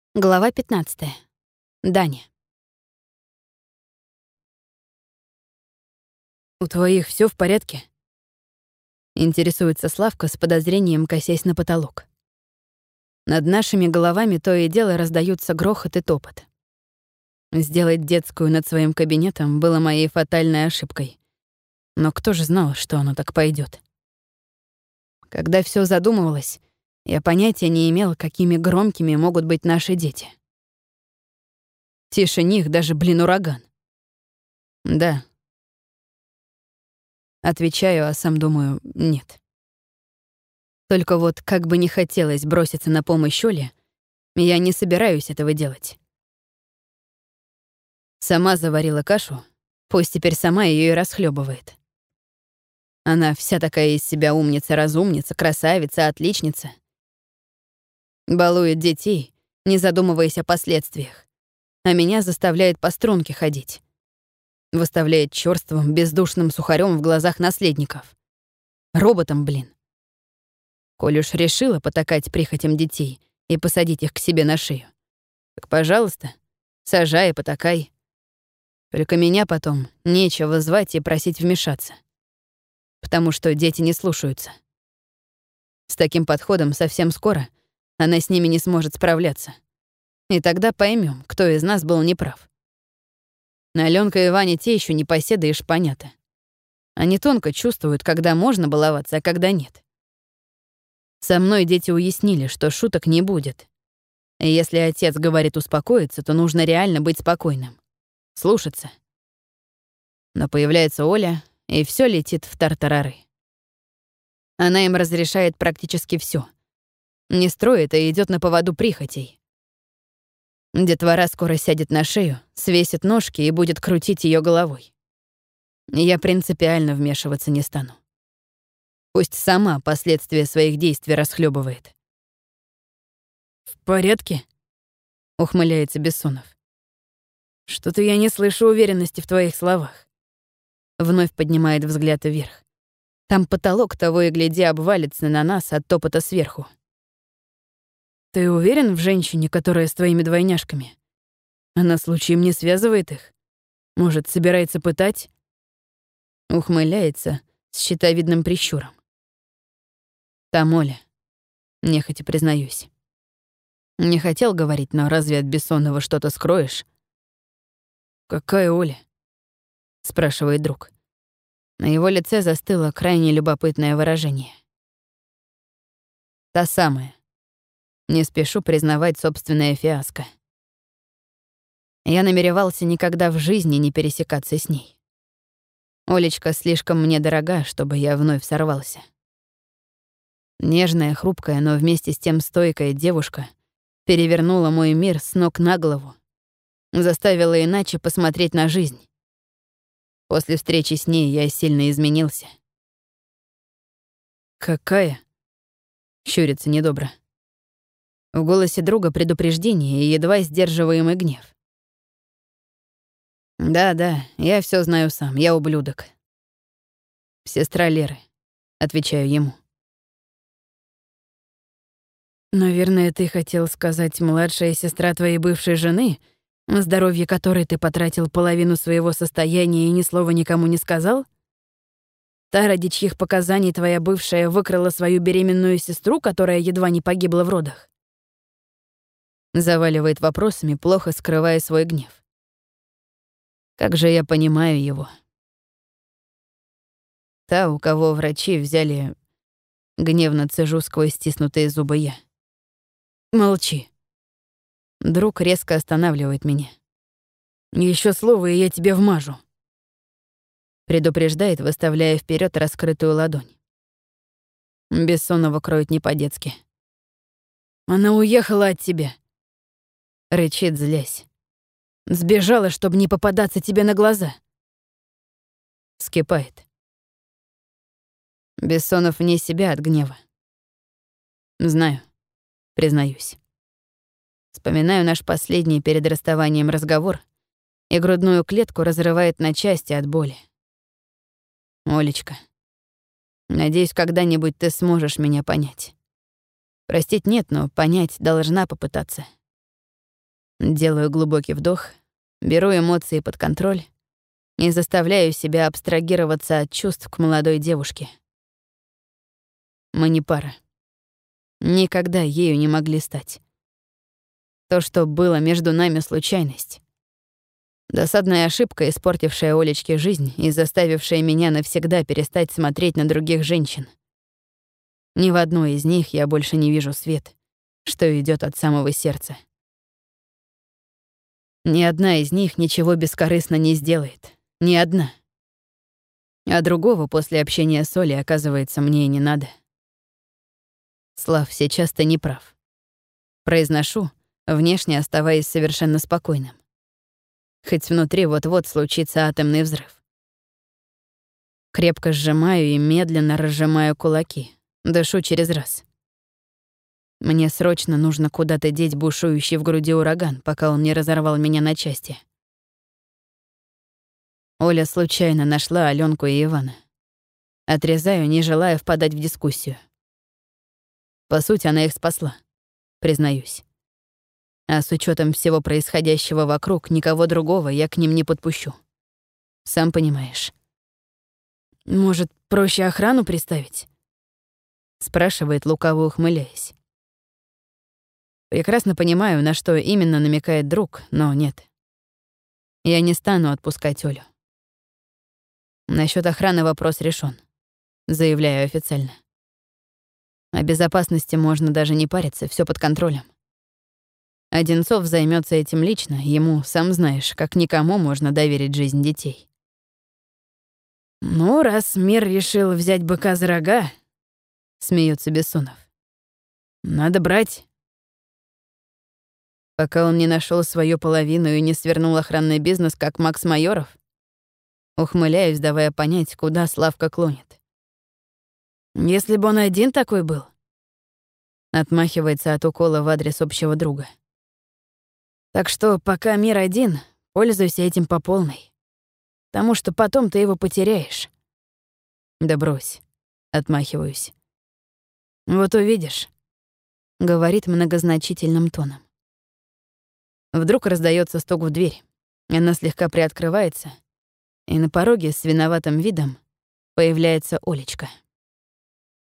Глава 15. Даня. «У твоих все в порядке?» Интересуется Славка с подозрением, косясь на потолок. Над нашими головами то и дело раздаются грохот и топот. Сделать детскую над своим кабинетом было моей фатальной ошибкой. Но кто же знал, что оно так пойдет? Когда все задумывалось, я понятия не имел, какими громкими могут быть наши дети. Тише них даже, ураган. Да. Отвечаю, а сам думаю, нет. Только вот как бы не хотелось броситься на помощь Оле, я не собираюсь этого делать. Сама заварила кашу, пусть теперь сама ее и расхлебывает. Она вся такая из себя умница-разумница, красавица, отличница. Балует детей, не задумываясь о последствиях, а меня заставляет по струнке ходить. Выставляет чёрствым, бездушным сухарем в глазах наследников. Роботом, блин. Коль уж решила потакать прихотям детей и посадить их к себе на шею, так, пожалуйста, сажай и потакай. Только меня потом нечего звать и просить вмешаться. Потому что дети не слушаются. С таким подходом совсем скоро она с ними не сможет справляться. И тогда поймем, кто из нас был неправ. Алёнка и Ваня те ещё непоседы и шпанята. Они тонко чувствуют, когда можно баловаться, а когда нет. Со мной дети уяснили, что шуток не будет. И если отец говорит успокоиться, то нужно реально быть спокойным. Слушаться. Но появляется Оля, и всё летит в тартарары. Она им разрешает практически всё. Не строит, а идёт на поводу прихотей. Детвора скоро сядет на шею, свесит ножки и будет крутить её головой. Я принципиально вмешиваться не стану. Пусть сама последствия своих действий расхлёбывает. «В порядке?» — ухмыляется Бессонов. «Что-то я не слышу уверенности в твоих словах». Вновь поднимает взгляд вверх. Там потолок того и гляди обвалится на нас от топота сверху. «Ты уверен в женщине, которая с твоими двойняшками? Она случаем не связывает их? Может, собирается пытать?» Ухмыляется с щитовидным прищуром. «Там Оля», — нехотя признаюсь. Не хотел говорить, но разве от Бессонова что-то скроешь? «Какая Оля?» — спрашивает друг. На его лице застыло крайне любопытное выражение. «Та самая. Не спешу признавать собственное фиаско. Я намеревался никогда в жизни не пересекаться с ней. Олечка слишком мне дорога, чтобы я вновь сорвался. Нежная, хрупкая, но вместе с тем стойкая девушка перевернула мой мир с ног на голову, заставила иначе посмотреть на жизнь. После встречи с ней я сильно изменился». «Какая?» — щурится недобро. В голосе друга предупреждение и едва сдерживаемый гнев. «Да, я все знаю сам, я ублюдок. Сестра Леры», — отвечаю ему. «Наверное, ты хотел сказать младшая сестра твоей бывшей жены, на здоровье которой ты потратил половину своего состояния и ни слова никому не сказал? Та, ради чьих показаний твоя бывшая выкрала свою беременную сестру, которая едва не погибла в родах?» Заваливает вопросами, плохо скрывая свой гнев. Как же я понимаю его. Та, у кого врачи взяли... Гневно цежу сквозь стиснутые зубы я. «Молчи». Друг резко останавливает меня. «Ещё слово, и я тебе вмажу», — предупреждает, выставляя вперед раскрытую ладонь. Бессонова кроет не по-детски. «Она уехала от тебя», — рычит, злясь. «Сбежала, чтобы не попадаться тебе на глаза». Вскипает. Бессонов вне себя от гнева. Знаю, признаюсь. Вспоминаю наш последний перед расставанием разговор, и грудную клетку разрывает на части от боли. Олечка, надеюсь, когда-нибудь ты сможешь меня понять. Простить нет, но понять должна попытаться. Делаю глубокий вдох, беру эмоции под контроль и заставляю себя абстрагироваться от чувств к молодой девушке. Мы не пара. Никогда ею не могли стать. То, что было между нами, — случайность. Досадная ошибка, испортившая Олечке жизнь и заставившая меня навсегда перестать смотреть на других женщин. Ни в одной из них я больше не вижу свет, что идёт от самого сердца. Ни одна из них ничего бескорыстно не сделает. Ни одна. А другого после общения с Олей, оказывается, мне и не надо. Слав, сейчас ты не прав. Произношу, внешне оставаясь совершенно спокойным. Хоть внутри вот-вот случится атомный взрыв. Крепко сжимаю и медленно разжимаю кулаки. Дышу через раз. Мне срочно нужно куда-то деть бушующий в груди ураган, пока он не разорвал меня на части. Оля случайно нашла Алёнку и Ивана. Отрезаю, не желая впадать в дискуссию. По сути, она их спасла, признаюсь. А с учетом всего происходящего вокруг, никого другого я к ним не подпущу. Сам понимаешь. «Может, проще охрану приставить?» — спрашивает, лукаво ухмыляясь. Прекрасно понимаю, на что именно намекает друг, но нет. Я не стану отпускать Олю. Насчёт охраны вопрос решён, заявляю официально. О безопасности можно даже не париться, всё под контролем. Одинцов займётся этим лично, ему, сам знаешь, как никому можно доверить жизнь детей. «Ну, раз мир решил взять быка за рога», — смеётся Бессонов, — «надо брать». Пока он не нашёл свою половину и не свернул охранный бизнес, как Макс Майоров, ухмыляюсь, давая понять, куда Славка клонит. «Если бы он один такой был», — отмахивается от укола в адрес общего друга. «Так что пока мир один, пользуйся этим по полной. Потому что потом ты его потеряешь». «Да брось», — отмахиваюсь. «Вот увидишь», — говорит многозначительным тоном. Вдруг раздаётся стук в дверь. Она слегка приоткрывается, и на пороге с виноватым видом появляется Олечка.